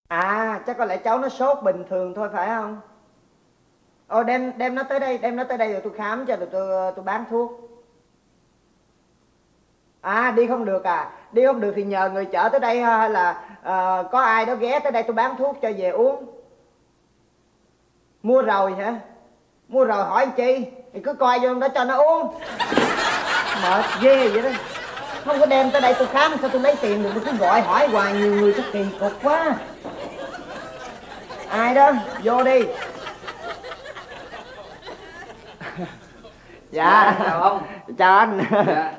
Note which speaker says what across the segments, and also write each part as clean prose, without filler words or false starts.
Speaker 1: À chắc có lẽ cháu nó sốt bình thường thôi phải không? Đem nó tới đây, đem nó tới đây rồi tôi khám cho, rồi tôi bán thuốc. À đi không được à? Đi không được thì nhờ người chở tới đây hay là có ai đó ghé tới đây tôi bán thuốc cho về uống. Mua rồi hả? Mua rồi hỏi anh chi? Thì cứ coi vô đó cho nó uống. Mệt ghê vậy đó. Không có đem tới đây tôi khám sao tôi lấy tiền được, tôi cứ gọi hỏi hoài, nhiều người có kỳ cục quá. Ai đó? Vô đi. Dạ
Speaker 2: chào ông.
Speaker 1: Chào anh.
Speaker 2: Dạ.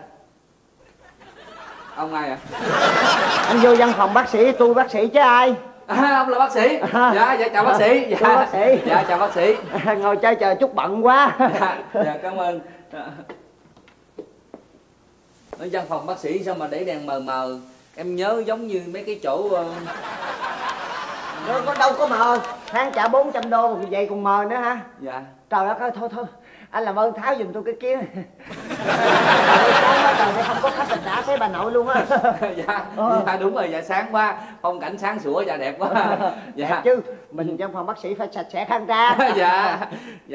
Speaker 2: Ông ai ạ?
Speaker 1: Anh vô văn phòng bác sĩ, tôi bác sĩ chứ ai.
Speaker 2: Ông là bác sĩ. Dạ chào bác sĩ. Dạ
Speaker 1: Tôi bác sĩ.
Speaker 2: Dạ chào bác sĩ.
Speaker 1: Ngồi chơi chờ chút bận quá.
Speaker 2: Dạ cảm ơn. Ở văn phòng bác sĩ sao mà để đèn mờ mờ, em nhớ giống như mấy cái chỗ
Speaker 1: Có đâu có mờ, tháng trả 400 đô mà vậy còn mờ nữa hả?
Speaker 2: dạ.
Speaker 1: Trời đất ơi, thôi anh làm ơn tháo giùm tôi cái kia. Trời ơi, không có khách mình đã thấy bà nội luôn á.
Speaker 2: Dạ đúng rồi, dạ sáng quá, phong cảnh sáng sủa và đẹp quá. Dạ
Speaker 1: đẹp chứ, mình văn phòng bác sĩ phải sạch sẽ khang trang.
Speaker 2: Dạ.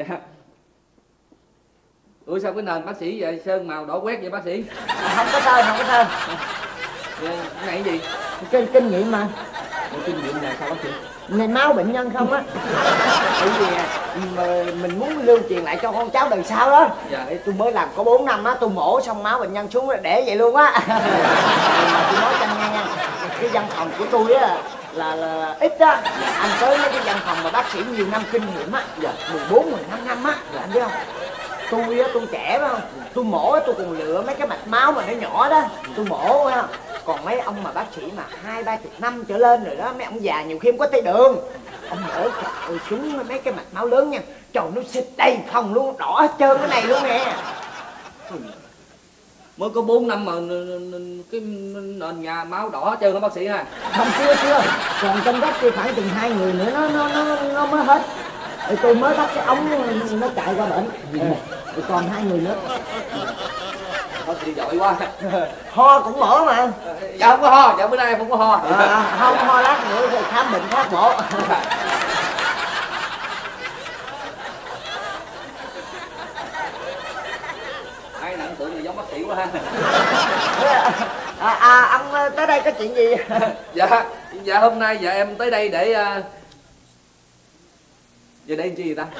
Speaker 2: Ủa sao cái nền bác sĩ vậy, sơn màu đỏ quét vậy bác sĩ?
Speaker 1: Không có sơn, không có sơn.
Speaker 2: Dạ, cái này cái gì?
Speaker 1: Kinh nghiệm mà.
Speaker 2: Kinh nghiệm là sao bác sĩ?
Speaker 1: Này máu bệnh nhân không á. Bởi vì mình muốn lưu truyền lại cho con cháu đời sau đó.
Speaker 2: Dạ.
Speaker 1: Tôi mới làm có 4 năm á, tôi mổ xong máu bệnh nhân xuống để vậy luôn á. Mà tôi nói cho anh nghe nha, cái văn phòng của tôi á là ít á. Anh tới mấy cái văn phòng mà bác sĩ nhiều năm kinh nghiệm á, 14, 15 năm á, anh biết không? Tôi trẻ phải không? Tôi mổ tôi còn lựa mấy cái mạch máu mà nó nhỏ đó, tôi mổ phải không? Còn mấy ông mà bác sĩ mà 20-30 năm trở lên rồi đó, mấy ông già nhiều khi không có tay đường. Ông mổ trời ơi, xuống mấy cái mạch máu lớn nha, trời nó xịt đầy phòng luôn, đỏ hết trơn cái này luôn nè.
Speaker 2: Mới có 4 năm mà cái nền nhà máu đỏ hết trơn đó bác sĩ ha?
Speaker 1: Không, chưa, còn trong đó kia khoảng chừng 2 người nữa nó mới hết. Rồi tôi mới bắt cái ống nó chạy qua bệnh. Rồi còn 2 người nữa.
Speaker 2: Bác sĩ giỏi quá.
Speaker 1: Ho cũng mổ mà.
Speaker 2: Dạ không có ho, dạ bữa nay em không có ho.
Speaker 1: Không ho lát nữa rồi khám bệnh khác mổ.
Speaker 2: Ai nặng tưởng là giống bác sĩ quá ha.
Speaker 1: Ông tới đây có chuyện gì?
Speaker 2: Dạ hôm nay dạ em tới đây để giờ đây làm chi vậy ta?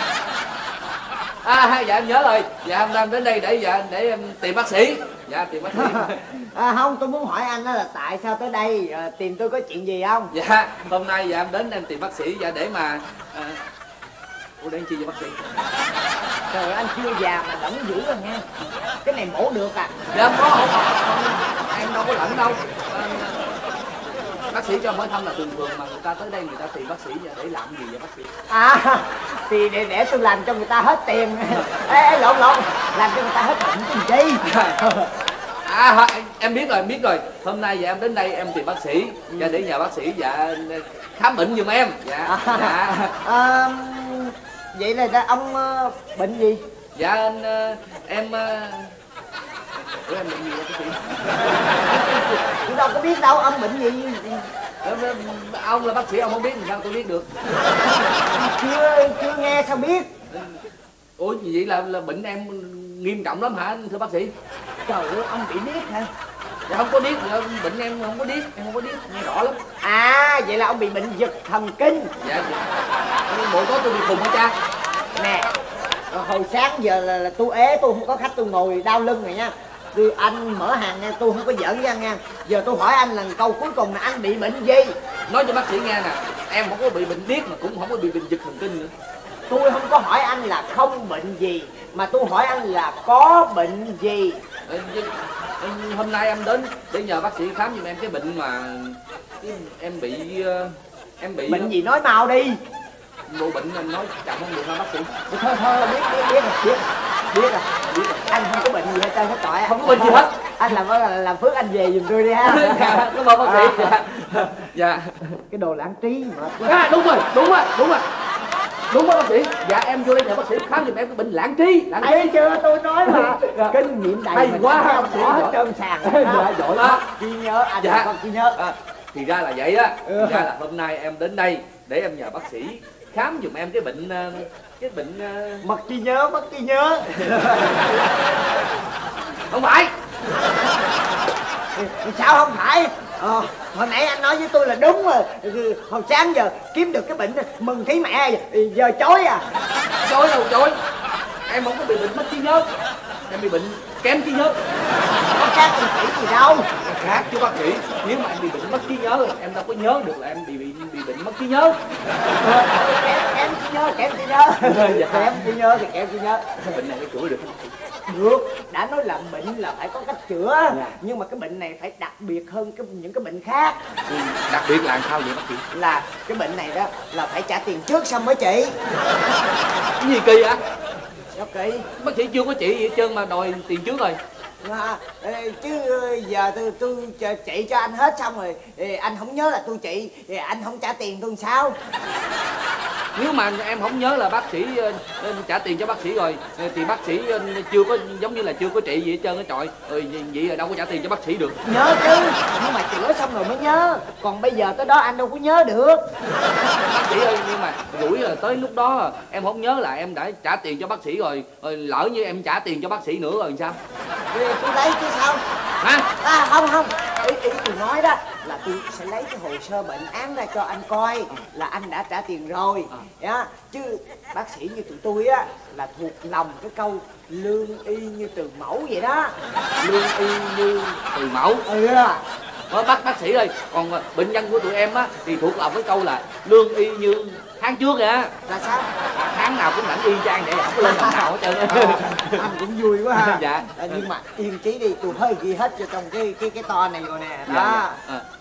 Speaker 2: Dạ em nhớ rồi. Dạ hôm nay em đến đây để em tìm bác sĩ. Dạ tìm bác sĩ.
Speaker 1: Không, tôi muốn hỏi anh đó là tại sao tới đây, tìm tôi có chuyện gì không?
Speaker 2: Dạ hôm nay dạ em đến em tìm bác sĩ dạ để mà ủa để làm chi vậy bác sĩ?
Speaker 1: Trời ơi, anh chưa già mà đỏng dữ rồi nha. Cái này mổ được à?
Speaker 2: Dạ không, em đâu có lẫn đâu. Bác sĩ cho hỏi thăm là thường thường mà người ta tới đây người ta tìm bác sĩ để làm gì vậy bác sĩ?
Speaker 1: Thì để tôi làm cho người ta hết tiền. Lộn, làm cho người ta hết bệnh cái gì?
Speaker 2: Em biết rồi. Hôm nay dạ em đến đây em tìm bác sĩ dạ để nhờ bác sĩ dạ khám bệnh giùm em. Dạ.
Speaker 1: Vậy là ông bệnh gì?
Speaker 2: Dạ em ủa em bệnh gì vậy bác sĩ?
Speaker 1: Tôi đâu có biết đâu, ông bệnh gì?
Speaker 2: Ông là bác sĩ ông không biết thì sao tôi biết được?
Speaker 1: Chưa nghe sao biết?
Speaker 2: Ủa vậy là bệnh em nghiêm trọng lắm hả thưa bác sĩ?
Speaker 1: Trời ơi, ông bị điếc hả?
Speaker 2: Dạ không có điếc, bệnh em không có điếc, em không có điếc, nghe rõ lắm.
Speaker 1: Vậy là ông bị bệnh giật thần kinh.
Speaker 2: Dạ. Mỗi tối tôi bị khùng hả cha?
Speaker 1: Nè, hồi sáng giờ là tôi ế, tôi không có khách, tôi ngồi đau lưng rồi nha. Anh mở hàng nha, tôi không có giỡn với anh nha. Giờ tôi hỏi anh lần câu cuối cùng là anh bị bệnh gì?
Speaker 2: Nói cho bác sĩ nghe nè, em không có bị bệnh điếc mà cũng không có bị bệnh giật thần kinh nữa.
Speaker 1: Tôi không có hỏi anh là không bệnh gì, mà tôi hỏi anh là có bệnh gì.
Speaker 2: Hôm nay em đến để nhờ bác sĩ khám giùm em cái bệnh mà em bị
Speaker 1: bệnh gì nói mau đi.
Speaker 2: Bộ bệnh anh nói chậm không được hả bác sĩ?
Speaker 1: Thôi biết rồi. Anh không có bệnh gì hết trơn hết trọi.
Speaker 2: Không có bệnh gì hết.
Speaker 1: Anh làm phước anh về giùm tôi đi ha.
Speaker 2: Dạ, cảm ơn bác sĩ. Dạ.
Speaker 1: Cái đồ lãng trí mệt quá.
Speaker 2: Đúng rồi bác sĩ. Dạ em vô đây nhờ bác sĩ khám giùm em cái bệnh lãng trí.
Speaker 1: Thấy chưa, tôi nói mà. Kinh nghiệm đầy
Speaker 2: hay quá
Speaker 1: bác sĩ hết trơn sàn.
Speaker 2: Dạ giỏi quá.
Speaker 1: Ghi nhớ anh.
Speaker 2: Dạ.
Speaker 1: Con ghi nhớ.
Speaker 2: Thì ra là vậy á. Thì ra là hôm nay em đến đây để em nhờ bác sĩ khám giùm em cái bệnh
Speaker 1: mất trí nhớ, mất trí nhớ.
Speaker 2: Không phải.
Speaker 1: Sao không phải? Hồi nãy anh nói với tôi là đúng rồi. Hồi sáng giờ kiếm được cái bệnh mừng thấy mẹ, giờ chối à?
Speaker 2: Chối đâu chối. Em không có bị bệnh mất trí nhớ, em bị bệnh kém trí nhớ.
Speaker 1: Có khác bác sĩ gì đâu.
Speaker 2: Khác chứ bác sĩ. Nếu mà em bị bệnh mất trí nhớ, em đâu có nhớ được là em bị bệnh mất trí nhớ.
Speaker 1: Kém trí nhớ, kém trí nhớ.
Speaker 2: Dạ.
Speaker 1: Kém trí nhớ thì kém trí nhớ.
Speaker 2: Bệnh này có chữa được không?
Speaker 1: Được, đã nói là bệnh là phải có cách chữa.
Speaker 2: Dạ.
Speaker 1: Nhưng mà cái bệnh này phải đặc biệt hơn những cái bệnh khác.
Speaker 2: Đặc biệt là làm sao vậy bác sĩ?
Speaker 1: Là cái bệnh này đó là phải trả tiền trước xong mới trị.
Speaker 2: Cái gì kỳ vậy?
Speaker 1: Sao kỳ?
Speaker 2: Bác sĩ chưa có trị gì hết trơn mà đòi tiền trước rồi.
Speaker 1: Chứ giờ tôi trị cho anh hết xong rồi anh không nhớ là tôi trị thì anh không trả tiền tôi sao?
Speaker 2: Nếu mà em không nhớ là bác sĩ trả tiền cho bác sĩ rồi thì bác sĩ chưa có, giống như là chưa có trị gì hết trơn á trời. Vậy là đâu có trả tiền cho bác sĩ được.
Speaker 1: Nhớ chứ, nhưng mà chữa xong rồi mới nhớ. Còn bây giờ tới đó anh đâu có nhớ được.
Speaker 2: Bác sĩ ơi, nhưng mà rủi là tới lúc đó em không nhớ là em đã trả tiền cho bác sĩ rồi, lỡ như em trả tiền cho bác sĩ nữa rồi sao?
Speaker 1: Tôi lấy chứ sao?
Speaker 2: Hả?
Speaker 1: Không. Ý tôi nói đó là tôi sẽ lấy cái hồ sơ bệnh án ra cho anh coi là anh đã trả tiền rồi. Chứ bác sĩ như tụi tôi á là thuộc lòng cái câu lương y như từ mẫu vậy đó.
Speaker 2: Lương y như từ mẫu.
Speaker 1: Thôi
Speaker 2: bác sĩ ơi, còn bệnh nhân của tụi em á thì thuộc lòng cái câu là lương y như tháng trước kìa.
Speaker 1: Là sao?
Speaker 2: Tháng nào cũng lãnh y chang vậy, không có lên đồng nào hết trơn.
Speaker 1: Anh cũng vui quá ha.
Speaker 2: Dạ.
Speaker 1: Nhưng mà yên chí đi, tôi hơi ghi hết cho trong cái to này rồi nè. Đó.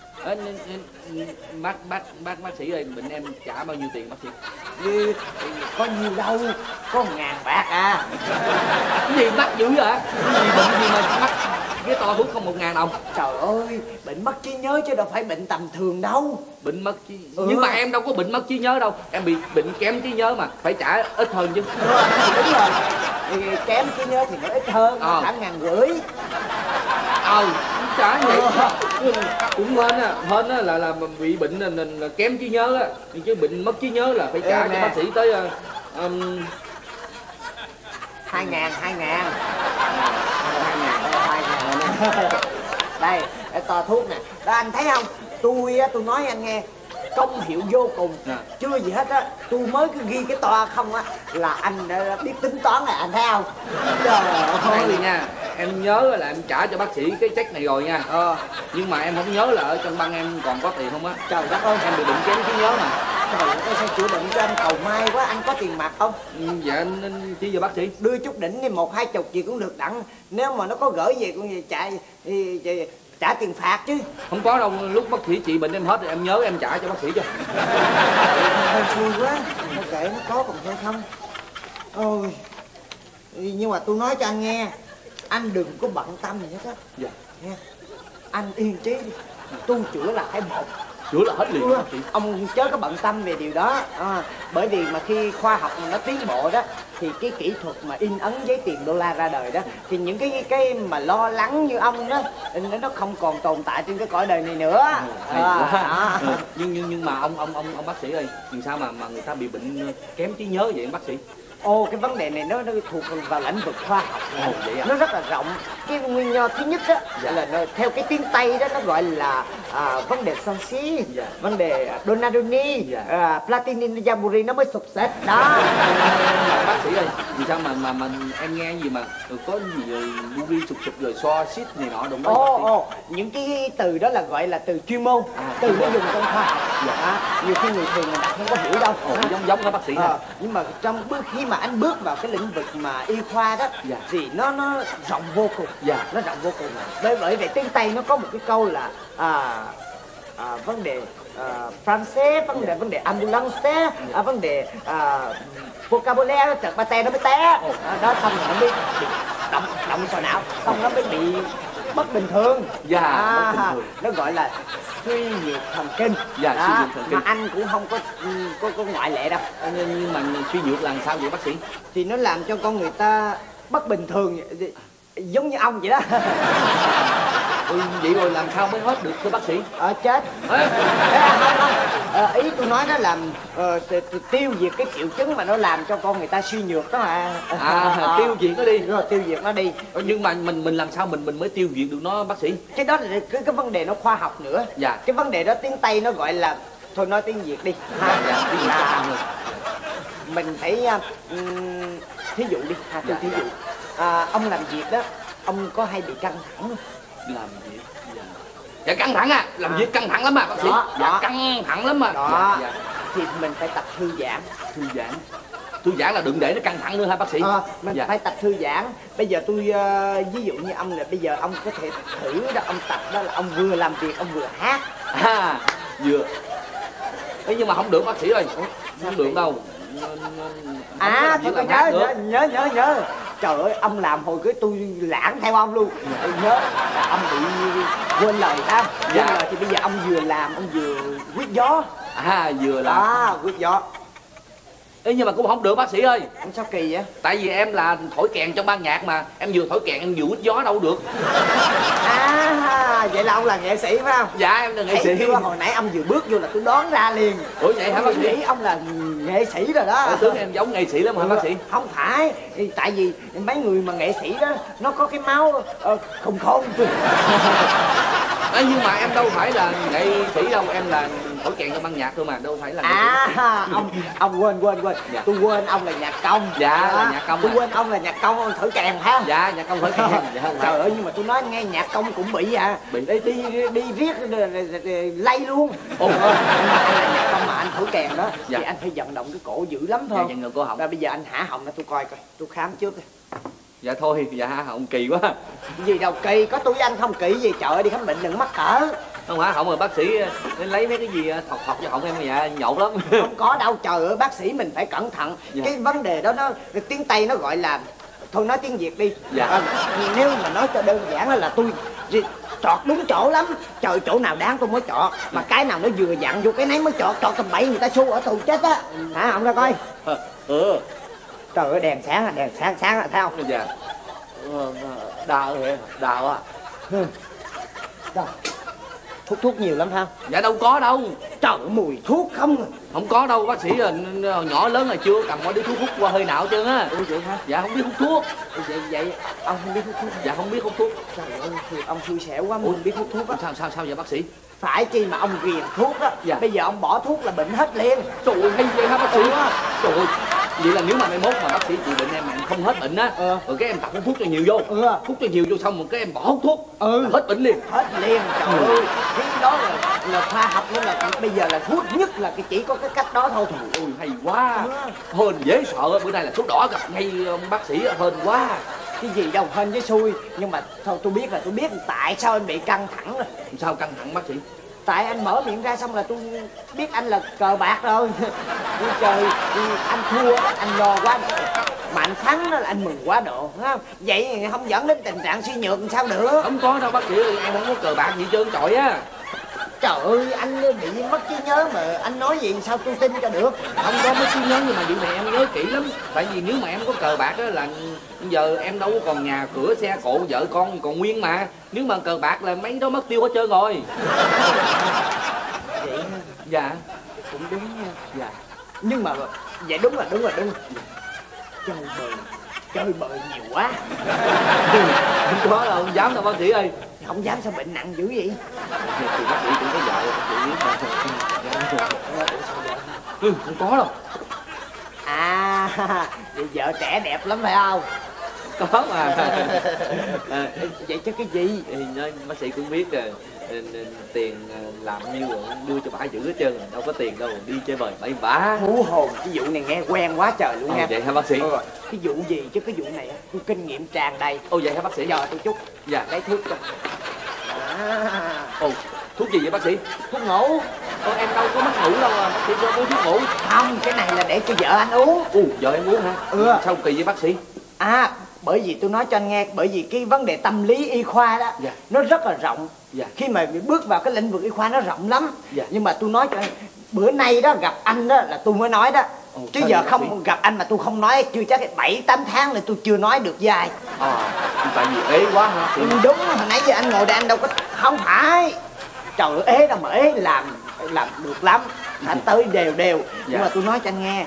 Speaker 2: Bác sĩ ơi, bệnh em trả bao nhiêu tiền bác sĩ?
Speaker 1: Có nhiều đâu, có 1.000 bạc à.
Speaker 2: Cái gì mắc dữ vậy? Cái gì bệnh gì mà mắc cái to thuốc không 1.000 đồng?
Speaker 1: Trời ơi, bệnh mất trí nhớ chứ đâu phải bệnh tầm thường đâu.
Speaker 2: Bệnh mất trí nhưng mà em đâu có bệnh mất trí nhớ đâu, em bị bệnh kém trí nhớ mà phải trả ít hơn chứ.
Speaker 1: Đúng rồi, thì kém trí nhớ thì nó ít hơn, khoảng 1.500.
Speaker 2: Trả vậy cũng hên á là bị bệnh là kém trí nhớ á, chứ bệnh mất trí nhớ là phải trả cho bác sĩ tới
Speaker 1: 2.000. Đây, cái to thuốc nè. Đó anh thấy không? Tôi nói anh nghe, công hiệu vô cùng. Chưa gì hết á, tôi mới cứ ghi cái toa không á là anh đã biết tính toán này, anh thấy không? Trời ơi
Speaker 2: nha, em nhớ là em trả cho bác sĩ cái check này rồi nha. Nhưng mà em không nhớ là ở trong băng em còn có tiền không á.
Speaker 1: Trời đất ơi,
Speaker 2: em bị bệnh kém trí nhớ mà.
Speaker 1: Trời ơi, sao chữa bệnh cho anh cầu may quá, anh có tiền mặt không?
Speaker 2: Dạ, nên chi giờ bác sĩ?
Speaker 1: Đưa chút đỉnh đi, 1-2 chục gì cũng được đặng. Nếu mà nó có gửi về cũng gì chạy thì trả tiền phạt chứ.
Speaker 2: Không có đâu, lúc bác sĩ trị bệnh em hết rồi em nhớ em trả cho bác sĩ cho.
Speaker 1: Hơi xui quá, thôi kệ nó có còn thôi không. Ôi, nhưng mà tôi nói cho anh nghe, anh đừng có bận tâm gì hết á.
Speaker 2: Dạ.
Speaker 1: Nghe, anh yên trí đi, tôi chữa là phải một.
Speaker 2: Chữa là hết liền.
Speaker 1: Ông chớ có bận tâm về điều đó. Bởi vì mà khi khoa học nó tiến bộ đó thì cái kỹ thuật mà in ấn giấy tiền đô la ra đời đó thì những cái mà lo lắng như ông đó nó không còn tồn tại trên cái cõi đời này nữa.
Speaker 2: Nhưng mà ông bác sĩ ơi, vì sao mà người ta bị bệnh kém trí nhớ vậy bác sĩ?
Speaker 1: Cái vấn đề này nó thuộc vào lĩnh vực khoa học.
Speaker 2: Vậy à?
Speaker 1: Nó rất là rộng. Cái nguyên nhân thứ nhất đó là theo cái tiếng Tây đó nó gọi là vấn đề Sansi, vấn đề Donadoni, Platini, Jamboree nó mới sụp sệt đó.
Speaker 2: Bác sĩ ơi, vì sao mà em nghe gì mà có gì Buri sụp rồi so xít này nọ đúng không?
Speaker 1: Những cái từ đó là gọi là từ chuyên môn, từ nó dùng trong khoa học. Nhiều khi người thường mình đặt không có hiểu đâu.
Speaker 2: Giống đó bác sĩ.
Speaker 1: Nhưng mà khi mà anh bước vào cái lĩnh vực mà y khoa đó thì nó rộng vô cùng. Nó rộng vô cùng. Bởi vậy tiếng Tây nó có một cái câu là vấn đề Francais, vấn đề ambulance, vấn đề vocabulaire, trật ba te nó mới té. Đó xong rồi nó mới bị động sọ não, xong nó mới bị bất bình thường.
Speaker 2: Bất bình thường.
Speaker 1: Nó gọi là suy nhược thần kinh.
Speaker 2: Suy nhược thần kinh.
Speaker 1: Mà anh cũng không có ngoại lệ đâu.
Speaker 2: Nhưng mà suy nhược là sao vậy bác sĩ?
Speaker 1: Thì nó làm cho con người ta bất bình thường, giống như ông vậy đó.
Speaker 2: Vậy rồi làm sao mới hết được thưa bác sĩ?
Speaker 1: Chết.
Speaker 2: Ê,
Speaker 1: Không. Ý tôi nói đó là tiêu diệt cái triệu chứng mà nó làm cho con người ta suy nhược đó mà.
Speaker 2: Tiêu diệt nó đi.
Speaker 1: Rồi, tiêu diệt nó đi.
Speaker 2: Nhưng mà mình làm sao mình mới tiêu diệt được nó bác sĩ?
Speaker 1: Cái đó là cái vấn đề nó khoa học nữa.
Speaker 2: Dạ.
Speaker 1: Cái vấn đề đó tiếng Tây nó gọi là, thôi nói tiếng Việt đi ha.
Speaker 2: Dạ,
Speaker 1: là mình phải thí dụ đi ha,
Speaker 2: dạ,
Speaker 1: thí dụ ông làm việc đó, ông có hay bị căng thẳng không?
Speaker 2: Làm việc dạ căng thẳng làm việc căng thẳng lắm mà bác sĩ. Dạ căng thẳng lắm mà.
Speaker 1: Đó.
Speaker 2: Dạ.
Speaker 1: Thì mình phải tập thư giãn.
Speaker 2: Thư giãn là đừng để nó căng thẳng nữa hả bác sĩ?
Speaker 1: Mình phải tập thư giãn. Bây giờ tôi ví dụ như ông là bây giờ ông có thể thử đó, ông tập đó là ông vừa làm việc ông vừa hát.
Speaker 2: Vừa. Thế nhưng mà không được bác sĩ ơi. Không được đâu.
Speaker 1: Tôi nhớ. Trời ơi, ông làm hồi cái tôi lãng theo ông luôn. Tôi nhớ là ông bị quên lời đó. Quên lời thì bây giờ ông vừa làm ông vừa quýt gió.
Speaker 2: Vừa làm.
Speaker 1: Quýt gió.
Speaker 2: Ê, nhưng mà cũng không được bác sĩ ơi.
Speaker 1: Sao kỳ vậy?
Speaker 2: Tại vì em là thổi kèn trong ban nhạc mà. Em vừa thổi kèn em vừa quýt gió đâu được.
Speaker 1: Vậy là ông là nghệ sĩ phải không?
Speaker 2: Dạ em là nghệ sĩ.
Speaker 1: Chưa, hồi nãy ông vừa bước vô là tôi đoán ra liền.
Speaker 2: Ủa vậy hả bác sĩ?
Speaker 1: Nghĩ ông là nghệ sĩ rồi đó.
Speaker 2: Tôi tưởng em giống nghệ sĩ lắm hả bác sĩ?
Speaker 1: Không phải, tại vì mấy người mà nghệ sĩ đó nó có cái máu khùng khôn.
Speaker 2: Nhưng mà em đâu phải là nghệ sĩ đâu, em là thổi kèn trong ban nhạc thôi mà, đâu phải là nghệ sĩ.
Speaker 1: Ông quên.
Speaker 2: Dạ.
Speaker 1: Tôi quên ông là nhạc công.
Speaker 2: Dạ là nhạc công.
Speaker 1: Tôi quên ông là nhạc công, ông thổi kèn phải không?
Speaker 2: Dạ nhạc công thổi kèn. Dạ,
Speaker 1: trời ơi, nhưng mà tôi nói nghe nhạc công cũng bị đi riết lay luôn. Nhưng mà anh là nhạc công mà anh thổi kèn đó. Dạ. Thì anh phải vận động cái cổ dữ lắm thôi.
Speaker 2: Dạ, vận động cổ họng.
Speaker 1: Bây giờ anh hả họng ra tôi coi tôi khám trước.
Speaker 2: Dạ thôi, dạ họng kỳ quá.
Speaker 1: Gì đâu kỳ, có tôi với anh không kỳ gì. Trời ơi, đi khám bệnh đừng mắc cỡ.
Speaker 2: Không hả họng rồi bác sĩ lấy mấy cái gì thọc cho họng em dạ nhột lắm.
Speaker 1: Không có đâu, trời ơi bác sĩ mình phải cẩn thận. Dạ. Cái vấn đề đó nó tiếng Tây nó gọi là, thôi nói tiếng Việt đi.
Speaker 2: Dạ.
Speaker 1: Nếu mà nói cho đơn giản là tôi chọt đúng chỗ lắm. Trời, chỗ nào đáng tôi mới chọt. Mà cái nào nó vừa dặn vô cái nấy mới chọt tầm bậy người ta xu ở tù chết á. Hả không ra coi. Trời ơi, đèn sáng là sao?
Speaker 2: Dạ. Đau à.
Speaker 1: Thuốc nhiều lắm ha?
Speaker 2: Dạ đâu có đâu.
Speaker 1: Trời, mùi thuốc không.
Speaker 2: Không có đâu bác sĩ, nhỏ lớn là chưa cầm qua đi thuốc hút qua hơi nào hết trơn á.
Speaker 1: Vậy hả?
Speaker 2: Dạ không biết hút thuốc.
Speaker 1: Vậy ông không biết hút thuốc?
Speaker 2: Dạ không biết hút thuốc.
Speaker 1: Trời ơi, ông xui xẻo quá, mình biết hút thuốc á.
Speaker 2: Sao vậy bác sĩ?
Speaker 1: Phải chi mà ông ghiền thuốc đó. Dạ. Bây giờ ông bỏ thuốc là bệnh hết liền.
Speaker 2: Trời ơi, hay vậy hả bác sĩ? Trời ơi, vậy là nếu mà mai mốt mà bác sĩ trị bệnh em mà em không hết bệnh á, rồi cái em tập hút thuốc cho nhiều vô. Hút cho nhiều vô xong rồi cái em bỏ hút thuốc. Hết bệnh liền.
Speaker 1: Hết liền, trời ơi. Cái đó là khoa học nên là bây giờ là thuốc nhất là chỉ có cái cách đó thôi.
Speaker 2: Ôi hay quá. Hên dễ sợ, bữa nay là thuốc đỏ gặp ngay bác sĩ, hên quá.
Speaker 1: Cái gì đâu hên với xui. Nhưng mà thôi tôi biết tại sao anh bị căng thẳng rồi.
Speaker 2: Sao căng thẳng bác sĩ?
Speaker 1: Tại anh mở miệng ra xong là tôi biết anh là cờ bạc rồi. Trời, anh thua anh lo quá độ, mà anh thắng đó là anh mừng quá độ, phải không? Vậy không dẫn đến tình trạng suy nhược làm sao được.
Speaker 2: Không có đâu bác sĩ ơi, em không có cờ bạc gì trơn trọi á.
Speaker 1: Trời ơi, anh bị mất trí nhớ mà anh nói gì sao tôi tin cho được.
Speaker 2: Không có mất trí nhớ nhưng mà vụ này em nhớ kỹ lắm. Tại vì nếu mà em có cờ bạc á là giờ em đâu có còn nhà cửa xe cộ vợ con còn nguyên mà. Nếu mà cờ bạc là mấy đó mất tiêu hết trơn rồi.
Speaker 1: Vậy
Speaker 2: dạ
Speaker 1: cũng đúng nha.
Speaker 2: Dạ.
Speaker 1: Nhưng mà vậy đúng. Chơi bời nhiều quá.
Speaker 2: Không có đâu, không dám đâu bác sĩ ơi.
Speaker 1: Không dám sao bệnh nặng dữ vậy?
Speaker 2: Thì bác sĩ cũng có vợ, bác sĩ biết mà. Không có đâu.
Speaker 1: Vậy vợ trẻ đẹp lắm phải không?
Speaker 2: Có mà.
Speaker 1: Vậy chứ cái gì?
Speaker 2: Bác sĩ cũng biết rồi. Tiền làm nhiêu rồi đưa cho bả giữ hết trơn, đâu có tiền đâu đi chơi bời bậy bả.
Speaker 1: Hú hồn, cái vụ này nghe quen quá trời luôn nha.
Speaker 2: Vậy hả bác sĩ?
Speaker 1: Cái vụ gì chứ cái vụ này tôi kinh nghiệm tràn đầy.
Speaker 2: Vậy hả bác sĩ?
Speaker 1: Giờ tôi chút.
Speaker 2: Dạ.
Speaker 1: Lấy thuốc cho.
Speaker 2: Thuốc gì vậy bác sĩ?
Speaker 1: Thuốc ngủ.
Speaker 2: Em đâu có mất ngủ đâu à, bác sĩ cho uống thuốc ngủ.
Speaker 1: Không, cái này là để cho vợ anh uống.
Speaker 2: Vợ em uống hả? Sao kỳ vậy bác sĩ?
Speaker 1: Bởi vì tôi nói cho anh nghe, bởi vì cái vấn đề tâm lý y khoa đó, nó rất là rộng. Khi mà bước vào cái lĩnh vực y khoa nó rộng lắm. Nhưng mà tôi nói cho anh, bữa nay đó gặp anh đó là tôi mới nói đó. Chứ giờ không gặp anh mà tôi không nói chưa chắc 7-8 tháng là tôi chưa nói được với ai.
Speaker 2: Tại vì ế quá hả?
Speaker 1: Đúng, hồi nãy giờ anh ngồi đây anh đâu có. Không phải, trời ơi, ế đâu mà ế, làm được lắm, anh tới đều đều. Nhưng mà tôi nói cho anh nghe,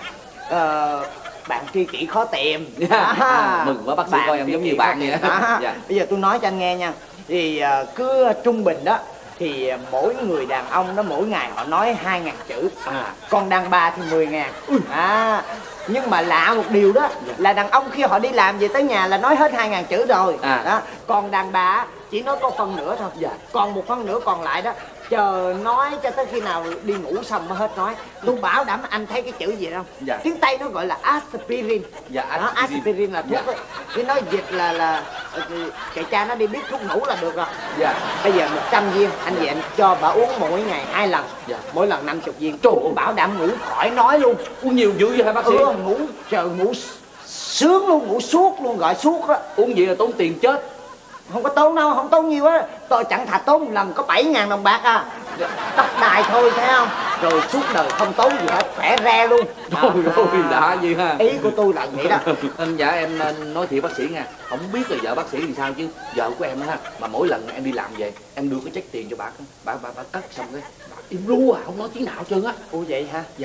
Speaker 1: bạn tri kỷ khó tìm.
Speaker 2: Mừng quá bác sĩ, coi em giống như bạn vậy đó.
Speaker 1: Bây giờ tôi nói cho anh nghe nha, thì cứ trung bình đó thì mỗi người đàn ông đó mỗi ngày họ nói 2.000 chữ, còn đàn bà thì 10.000. Nhưng mà lạ một điều đó là đàn ông khi họ đi làm về tới nhà là nói hết 2.000 chữ rồi đó. Còn đàn bà chỉ nói có phân nửa thôi, còn một phân nửa còn lại đó chờ nói cho tới khi nào đi ngủ xong mới hết nói. Tôi bảo đảm anh thấy cái chữ gì không? Tiếng Tây nó gọi là aspirin. Aspirin là thuốc. Cái nói dịch là kệ cha nó đi biết thuốc ngủ là được rồi. Bây giờ 100 viên anh về anh cho bà uống mỗi ngày 2 lần, mỗi lần 50 viên. Trời ơi, bảo đảm ngủ khỏi nói luôn.
Speaker 2: Uống nhiều dữ vậy hả bác sĩ?
Speaker 1: Ngủ trời, ngủ sướng luôn, ngủ suốt luôn, gọi suốt đó.
Speaker 2: Uống gì là tốn tiền chết.
Speaker 1: Không có tốn đâu, không tốn nhiều á. Tôi chẳng thà tốn một lần có 7.000 đồng bạc à. Tóc đài thôi thấy không? Rồi suốt đời không tốn gì hết, khỏe re luôn.
Speaker 2: Ôi đã gì ha.
Speaker 1: Ý của tôi là vậy đó.
Speaker 2: Dạ em nói thiệt bác sĩ nha, không biết là vợ bác sĩ thì sao chứ vợ của em ha, mà mỗi lần em đi làm về em đưa cái check tiền cho bà cất xong cái bà im ru không nói tiếng nào hết trơn á.
Speaker 1: Ủa vậy hả?
Speaker 2: Dạ.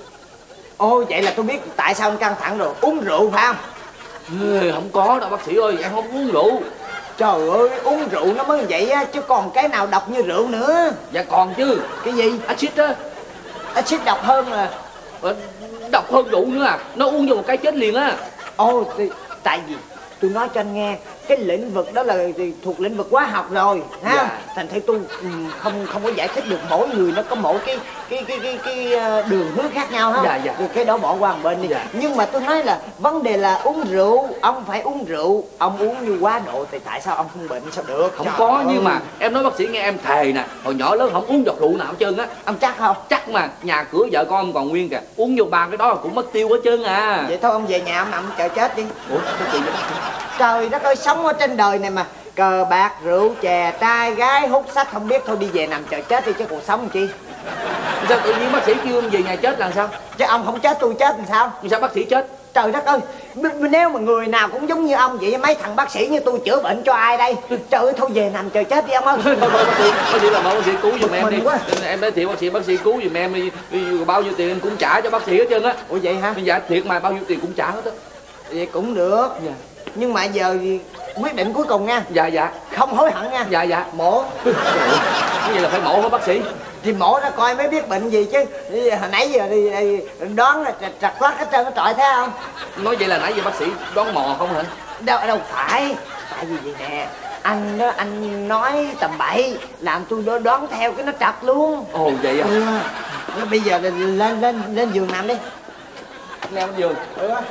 Speaker 1: Ồ vậy là tôi biết tại sao anh căng thẳng rồi, uống rượu phải không?
Speaker 2: Không có đâu bác sĩ ơi, em không uống rượu.
Speaker 1: Trời ơi, uống rượu nó mới vậy á, chứ còn cái nào độc như rượu nữa.
Speaker 2: Dạ còn chứ.
Speaker 1: Cái gì?
Speaker 2: Axit á.
Speaker 1: Axit độc hơn à?
Speaker 2: Độc hơn rượu nữa à, nó uống vô một cái chết liền á.
Speaker 1: Ồ, tại vì tôi nói cho anh nghe, cái lĩnh vực đó là thuộc lĩnh vực hóa học rồi ha. Thành thử tôi không có giải thích được, mỗi người nó có mỗi cái đường hướng khác nhau ha. Rồi cái đó bỏ qua một bên đi. Nhưng mà tôi nói là vấn đề là uống rượu, ông phải uống rượu, ông uống như quá độ thì tại sao ông không bệnh sao được?
Speaker 2: Không có, nhưng mà em nói bác sĩ nghe em thề nè, hồi nhỏ lớn không uống giọt rượu nào hết trơn á.
Speaker 1: Ông chắc không?
Speaker 2: Chắc mà, nhà cửa vợ con còn nguyên kìa, uống vô 3 cái đó là cũng mất tiêu hết trơn à.
Speaker 1: Vậy thôi ông về nhà ông nằm chờ chết đi.
Speaker 2: Ủa cái chuyện vậy bác sĩ?
Speaker 1: Trời đất ơi, sống ở trên đời này mà cờ bạc rượu chè trai gái hút sách không biết, thôi đi về nằm chờ chết đi chứ cuộc sống làm chi.
Speaker 2: Sao tự nhiên bác sĩ kêu em về nhà chết là sao?
Speaker 1: Chứ ông không chết tôi chết làm sao?
Speaker 2: Sao bác sĩ chết?
Speaker 1: Trời đất ơi, nếu mà người nào cũng giống như ông vậy, mấy thằng bác sĩ như tôi chữa bệnh cho ai đây? Trời ơi, thôi về nằm chờ chết đi ông ơi.
Speaker 2: Thôi bác sĩ làm ơn bác sĩ cứu giùm em đi. Em nói thiệt bác sĩ cứu giùm em đi, bao nhiêu tiền em cũng trả cho bác sĩ hết trơn á.
Speaker 1: Ủa vậy hả?
Speaker 2: Dạ thiệt mà, bao nhiêu tiền cũng trả hết á.
Speaker 1: Vậy cũng được. Nhưng mà giờ quyết định cuối cùng nha.
Speaker 2: Dạ.
Speaker 1: Không hối hận nha.
Speaker 2: Dạ.
Speaker 1: Mổ.
Speaker 2: Cái gì là phải mổ hả bác sĩ?
Speaker 1: Thì mổ ra coi mới biết bệnh gì chứ. Hồi nãy giờ đi đoán là trật lắc hết trơn, trọi thấy không?
Speaker 2: Nói vậy là nãy giờ bác sĩ đoán mò không hả?
Speaker 1: Đâu phải. Tại vì vậy nè, anh đó anh nói tầm bậy làm tôi đoán theo cái nó trật luôn.
Speaker 2: Ồ vậy à?
Speaker 1: Bây giờ lên giường nằm đi.
Speaker 2: Leo lên giường.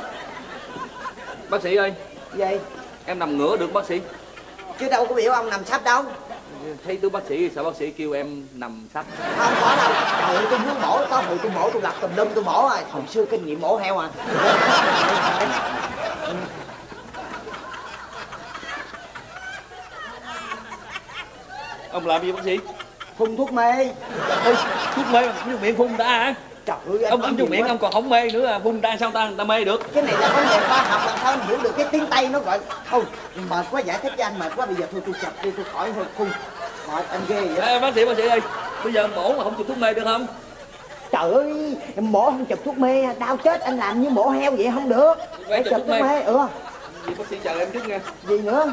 Speaker 2: Bác sĩ ơi.
Speaker 1: Vậy
Speaker 2: em nằm ngửa được bác sĩ?
Speaker 1: Chứ đâu có biểu ông nằm sắp đâu.
Speaker 2: Thấy tướng bác sĩ sao bác sĩ kêu em nằm sắp?
Speaker 1: Không có đâu. Trời ơi, tôi muốn mổ, có hồi tôi mổ tôi lập tùm lum tôi mổ rồi. Hồi xưa kinh nghiệm mổ heo à.
Speaker 2: Ông làm gì bác sĩ?
Speaker 1: Phun thuốc mê.
Speaker 2: Ôi, thuốc mê mà dùng miệng phun ta hả?
Speaker 1: Trời ơi,
Speaker 2: ông dùng miệng ông còn không mê nữa, phun ra sao người ta mê được?
Speaker 1: Cái này là vấn đề khoa học, làm sao anh hiểu được cái tiếng Tây nó gọi. Thôi mệt quá, giải thích cho anh mệt quá, bây giờ thôi tôi chập đi, tôi khỏi thôi phun. Mệt anh ghê vậy.
Speaker 2: Ê, bác sĩ ơi, bây giờ mổ mà không chụp thuốc mê được không?
Speaker 1: Trời ơi, mổ không chụp thuốc mê đau chết, anh làm như mổ heo vậy không được. Phải chụp thuốc mê.
Speaker 2: Vậy bác sĩ chờ em chút nha.
Speaker 1: Gì nữa?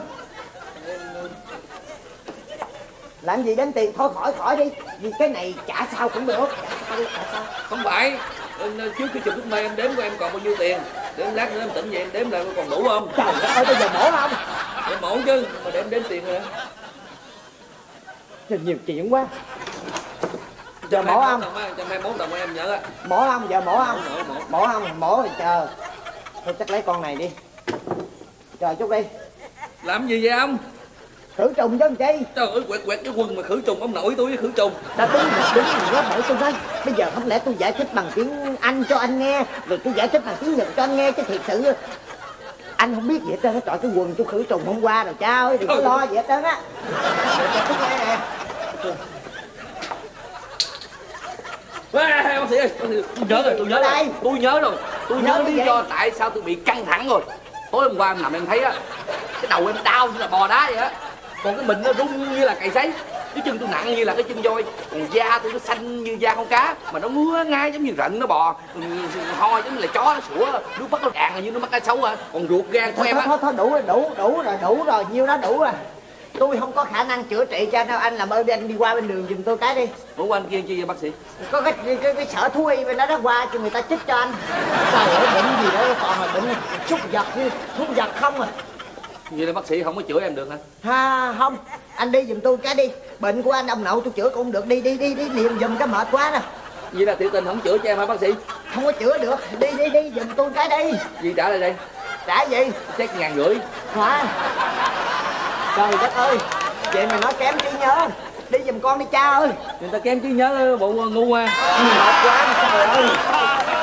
Speaker 1: Làm gì đến tiền, thôi khỏi đi. Vì cái này trả sao cũng được. Trả sao?
Speaker 2: Không phải, trước khi chụp thuốc mê em đếm của em còn bao nhiêu tiền, để lát nữa em tỉnh dậy em đếm lại còn đủ không?
Speaker 1: Trời ơi, bây giờ mổ không?
Speaker 2: Em mổ chứ, mà để em đếm tiền rồi.
Speaker 1: Nhiều chuyện quá. Giờ mổ không?
Speaker 2: 121 đồng em nhớ á.
Speaker 1: Mổ không? Giờ mổ không? Mổ không? Mổ thì chờ. Thôi chắc lấy con này đi. Chờ chút đi.
Speaker 2: Làm gì vậy ông?
Speaker 1: Khử trùng chứ chi?
Speaker 2: Trời ơi, quẹt cái quần mà khử trùng, ông nội tôi với khử trùng.
Speaker 1: Ta đúng quá, bởi tôi nói bây giờ không lẽ tôi giải thích bằng tiếng Anh cho anh nghe, rồi tôi giải thích bằng tiếng Nhật cho anh nghe, chứ thiệt sự anh không biết gì hết trơn á. Trời, cái quần tôi khử trùng hôm qua rồi cha ơi, đừng có lo gì hết trơn á. Thuốc mê nè.
Speaker 2: Bác sĩ ơi, tôi nhớ rồi, tôi nhớ rồi. Tôi nhớ lý do tại sao tôi bị căng thẳng rồi. Tối hôm qua em nằm em thấy á, cái đầu em đau như là bò đá vậy á. Còn cái mình nó rung như là cày sấy, cái chân tôi nặng như là cái chân voi, còn da tôi nó xanh như da con cá, mà nó ngứa ngay giống như rận nó bò, ho giống như là chó nó sủa, nước mắt nó đàn là như nó mắc cá sấu à. Còn ruột gan của em á.
Speaker 1: Thôi đủ rồi, nhiêu đó đủ rồi. Tôi không có khả năng chữa trị cho nên anh làm ơn đi, anh đi qua bên đường giùm tôi cái đi.
Speaker 2: Ủa anh kia chi vậy bác sĩ?
Speaker 1: Có cái sở thú y bên đó đó, qua cho người ta chích cho anh. Trời ơi, bệnh gì đó còn là bệnh súc vật như thuốc vật không à.
Speaker 2: Vậy là bác sĩ không có chữa em được hả?
Speaker 1: Ha không, anh đi giùm tôi cái đi. Bệnh của anh ông nội tôi chữa cũng không được, đi niệm giùm cái mệt quá nè.
Speaker 2: Vậy là tiểu tình không chữa cho em hả bác sĩ?
Speaker 1: Không có chữa được, đi giùm tôi cái đi.
Speaker 2: Gì trả lại đây?
Speaker 1: Trả gì?
Speaker 2: Xét 1.500.
Speaker 1: Hả? Trời đất ơi, vậy mà nói kém trí nhớ. Đi giùm con đi cha ơi.
Speaker 2: Người ta kém trí nhớ bộ ngu à.
Speaker 1: Mệt quá trời ơi.